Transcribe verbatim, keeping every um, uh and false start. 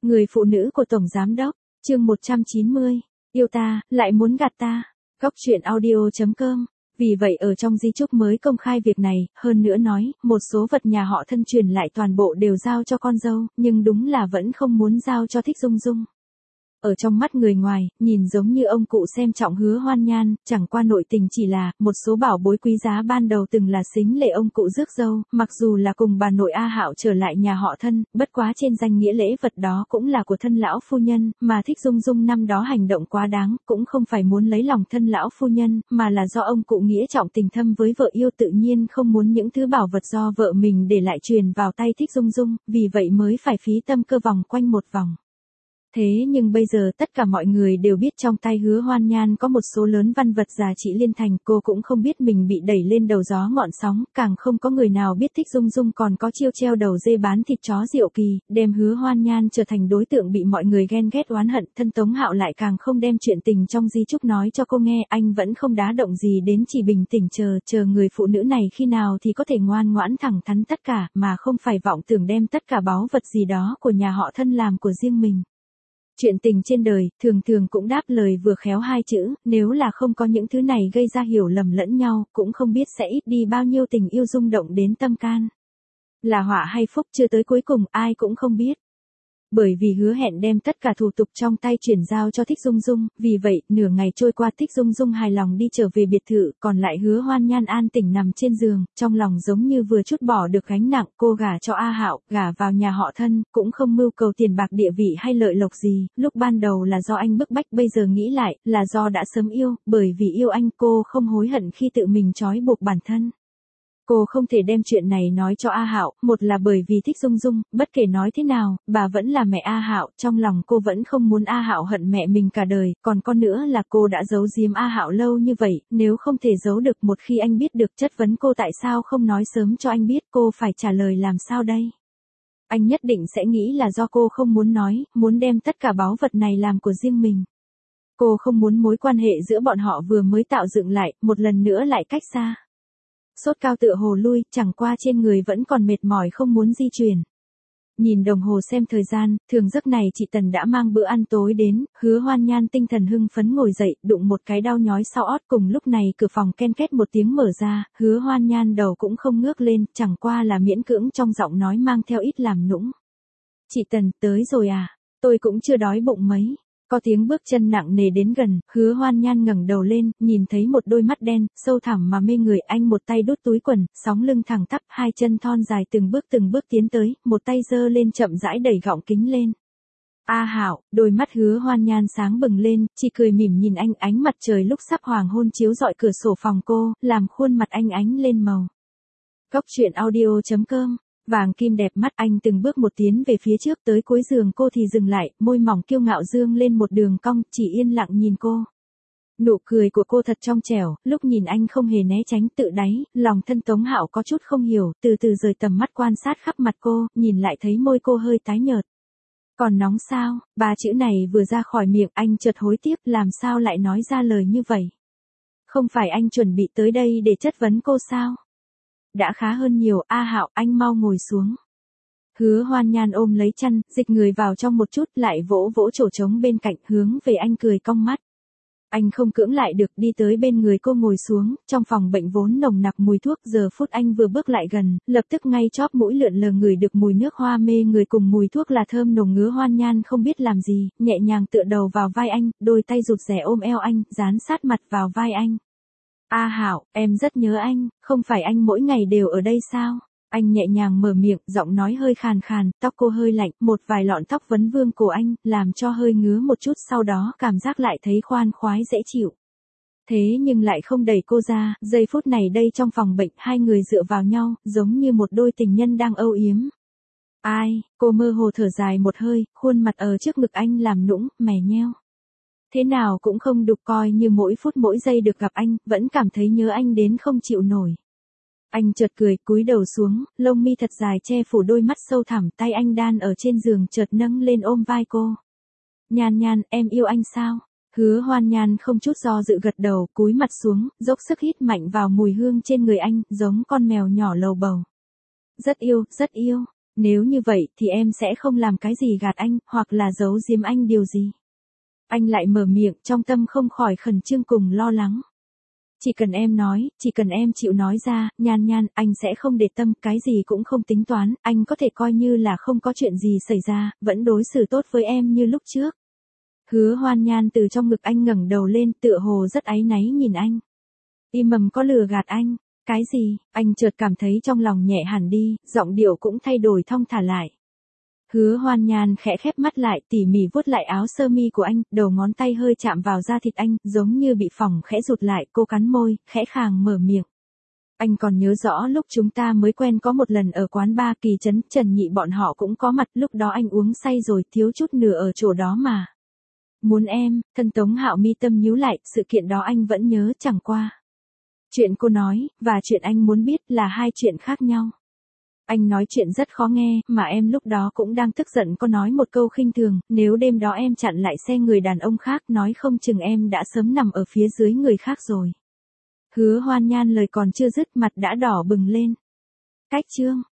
Người phụ nữ của Tổng Giám Đốc, chương một trăm chín mươi, yêu ta, lại muốn gạt ta. Góc truyện audio chấm com. Vì vậy ở trong di chúc mới công khai việc này, hơn nữa nói, một số vật nhà họ thân truyền lại toàn bộ đều giao cho con dâu, nhưng đúng là vẫn không muốn giao cho Thích Dung Dung. Ở trong mắt người ngoài, nhìn giống như ông cụ xem trọng Hứa Hoan Nhan, chẳng qua nội tình chỉ là, một số bảo bối quý giá ban đầu từng là sính lệ ông cụ rước dâu, mặc dù là cùng bà nội A Hạo trở lại nhà họ thân, bất quá trên danh nghĩa lễ vật đó cũng là của thân lão phu nhân, mà Thích Dung Dung năm đó hành động quá đáng, cũng không phải muốn lấy lòng thân lão phu nhân, mà là do ông cụ nghĩa trọng tình thâm với vợ yêu tự nhiên không muốn những thứ bảo vật do vợ mình để lại truyền vào tay Thích Dung Dung, vì vậy mới phải phí tâm cơ vòng quanh một vòng. Thế nhưng bây giờ tất cả mọi người đều biết trong tay Hứa Hoan Nhan có một số lớn văn vật giá trị liên thành, cô cũng không biết mình bị đẩy lên đầu gió ngọn sóng, càng không có người nào biết Thích Dung Dung còn có chiêu treo đầu dê bán thịt chó Diệu Kỳ, đem Hứa Hoan Nhan trở thành đối tượng bị mọi người ghen ghét oán hận, thân Tống Hạo lại càng không đem chuyện tình trong di chúc nói cho cô nghe, anh vẫn không đá động gì đến, chỉ bình tĩnh chờ, chờ người phụ nữ này khi nào thì có thể ngoan ngoãn thẳng thắn tất cả, mà không phải vọng tưởng đem tất cả báu vật gì đó của nhà họ thân làm của riêng mình. Chuyện tình trên đời, thường thường cũng đáp lời vừa khéo hai chữ, nếu là không có những thứ này gây ra hiểu lầm lẫn nhau, cũng không biết sẽ ít đi bao nhiêu tình yêu rung động đến tâm can. Là họa hay phúc chưa tới cuối cùng, ai cũng không biết. Bởi vì hứa hẹn đem tất cả thủ tục trong tay chuyển giao cho Thích Dung Dung, vì vậy, nửa ngày trôi qua Thích Dung Dung hài lòng đi trở về biệt thự, còn lại Hứa Hoan Nhan an tĩnh nằm trên giường, trong lòng giống như vừa chút bỏ được gánh nặng, cô gả cho A Hạo, gả vào nhà họ thân, cũng không mưu cầu tiền bạc địa vị hay lợi lộc gì, lúc ban đầu là do anh bức bách, bây giờ nghĩ lại, là do đã sớm yêu, bởi vì yêu anh cô không hối hận khi tự mình trói buộc bản thân. Cô không thể đem chuyện này nói cho A Hạo, một là bởi vì Thích Dung Dung, bất kể nói thế nào, bà vẫn là mẹ A Hạo, trong lòng cô vẫn không muốn A Hạo hận mẹ mình cả đời, còn con nữa là cô đã giấu giếm A Hạo lâu như vậy, nếu không thể giấu được, một khi anh biết được, chất vấn cô tại sao không nói sớm cho anh biết, cô phải trả lời làm sao đây? Anh nhất định sẽ nghĩ là do cô không muốn nói, muốn đem tất cả báu vật này làm của riêng mình. Cô không muốn mối quan hệ giữa bọn họ vừa mới tạo dựng lại, một lần nữa lại cách xa. Sốt cao tựa hồ lui, chẳng qua trên người vẫn còn mệt mỏi không muốn di chuyển. Nhìn đồng hồ xem thời gian, thường giấc này chị Tần đã mang bữa ăn tối đến, Hứa Hoan Nhan tinh thần hưng phấn ngồi dậy, đụng một cái đau nhói sau ót, cùng lúc này cửa phòng ken két một tiếng mở ra, Hứa Hoan Nhan đầu cũng không ngước lên, chẳng qua là miễn cưỡng trong giọng nói mang theo ít làm nũng. Chị Tần, tới rồi à? Tôi cũng chưa đói bụng mấy. Có tiếng bước chân nặng nề đến gần, Hứa Hoan Nhan ngẩng đầu lên, nhìn thấy một đôi mắt đen, sâu thẳm mà mê người, anh một tay đút túi quần, sóng lưng thẳng tắp, hai chân thon dài từng bước từng bước tiến tới, một tay giơ lên chậm rãi đẩy gọng kính lên. A Hạo, đôi mắt Hứa Hoan Nhan sáng bừng lên, chỉ cười mỉm nhìn anh, ánh mặt trời lúc sắp hoàng hôn chiếu rọi cửa sổ phòng cô, làm khuôn mặt anh ánh lên màu. Góc truyện audio chấm com. Vàng kim đẹp mắt, anh từng bước một tiến về phía trước, tới cuối giường cô thì dừng lại, môi mỏng kiêu ngạo dương lên một đường cong, chỉ yên lặng nhìn cô. Nụ cười của cô thật trong trẻo, lúc nhìn anh không hề né tránh, tự đáy, lòng thân Tống Hạo có chút không hiểu, từ từ rời tầm mắt quan sát khắp mặt cô, nhìn lại thấy môi cô hơi tái nhợt. Còn nóng sao? Ba chữ này vừa ra khỏi miệng, anh chợt hối tiếc, làm sao lại nói ra lời như vậy? Không phải anh chuẩn bị tới đây để chất vấn cô sao? Đã khá hơn nhiều, A Hạo, anh mau ngồi xuống. Hứa Hoan Nhan ôm lấy chăn, dịch người vào trong một chút, lại vỗ vỗ chỗ trống bên cạnh, hướng về anh cười cong mắt. Anh không cưỡng lại được, đi tới bên người cô ngồi xuống, trong phòng bệnh vốn nồng nặc mùi thuốc, giờ phút anh vừa bước lại gần, lập tức ngay chóp mũi lượn lờ ngửi được mùi nước hoa mê người cùng mùi thuốc là thơm nồng. Hứa Hoan Nhan không biết làm gì, nhẹ nhàng tựa đầu vào vai anh, đôi tay rụt rè ôm eo anh, dán sát mặt vào vai anh. A Hạo, em rất nhớ anh, không phải anh mỗi ngày đều ở đây sao? Anh nhẹ nhàng mở miệng, giọng nói hơi khàn khàn, tóc cô hơi lạnh, một vài lọn tóc vấn vương cổ anh, làm cho hơi ngứa một chút, sau đó cảm giác lại thấy khoan khoái dễ chịu. Thế nhưng lại không đẩy cô ra, giây phút này đây trong phòng bệnh, hai người dựa vào nhau, giống như một đôi tình nhân đang âu yếm. Ai, cô mơ hồ thở dài một hơi, khuôn mặt ở trước ngực anh làm nũng, mè nheo. Thế nào cũng không đục, coi như mỗi phút mỗi giây được gặp anh, vẫn cảm thấy nhớ anh đến không chịu nổi. Anh chợt cười, cúi đầu xuống, lông mi thật dài che phủ đôi mắt sâu thẳm, tay anh đan ở trên giường chợt nâng lên ôm vai cô. Nhan Nhan, em yêu anh sao? Hứa Hoan Nhan không chút do dự gật đầu, cúi mặt xuống, dốc sức hít mạnh vào mùi hương trên người anh, giống con mèo nhỏ lầu bầu. Rất yêu, rất yêu. Nếu như vậy thì em sẽ không làm cái gì gạt anh, hoặc là giấu giếm anh điều gì. Anh lại mở miệng, trong tâm không khỏi khẩn trương cùng lo lắng. Chỉ cần em nói, chỉ cần em chịu nói ra, Nhan Nhan, anh sẽ không để tâm, cái gì cũng không tính toán, anh có thể coi như là không có chuyện gì xảy ra, vẫn đối xử tốt với em như lúc trước. Hứa Hoan Nhan từ trong ngực anh ngẩng đầu lên, tựa hồ rất áy náy nhìn anh. Im mầm có lừa gạt anh, cái gì? Anh chợt cảm thấy trong lòng nhẹ hẳn đi, giọng điệu cũng thay đổi thong thả lại. Hứa Hoan Nhan khẽ khép mắt lại, tỉ mỉ vuốt lại áo sơ mi của anh, đầu ngón tay hơi chạm vào da thịt anh, giống như bị phỏng khẽ rụt lại, cô cắn môi, khẽ khàng mở miệng. Anh còn nhớ rõ lúc chúng ta mới quen có một lần ở quán bar Kỳ Trấn, Trần Nhị bọn họ cũng có mặt, lúc đó anh uống say rồi, thiếu chút nữa ở chỗ đó mà. Muốn em, thân Tống Hạo mi tâm nhíu lại, sự kiện đó anh vẫn nhớ, chẳng qua. Chuyện cô nói, và chuyện anh muốn biết là hai chuyện khác nhau. Anh nói chuyện rất khó nghe, mà em lúc đó cũng đang tức giận, có nói một câu khinh thường, nếu đêm đó em chặn lại xe người đàn ông khác, nói không chừng em đã sớm nằm ở phía dưới người khác rồi. Hứa Hoan Nhan lời còn chưa dứt, mặt đã đỏ bừng lên. Cách chương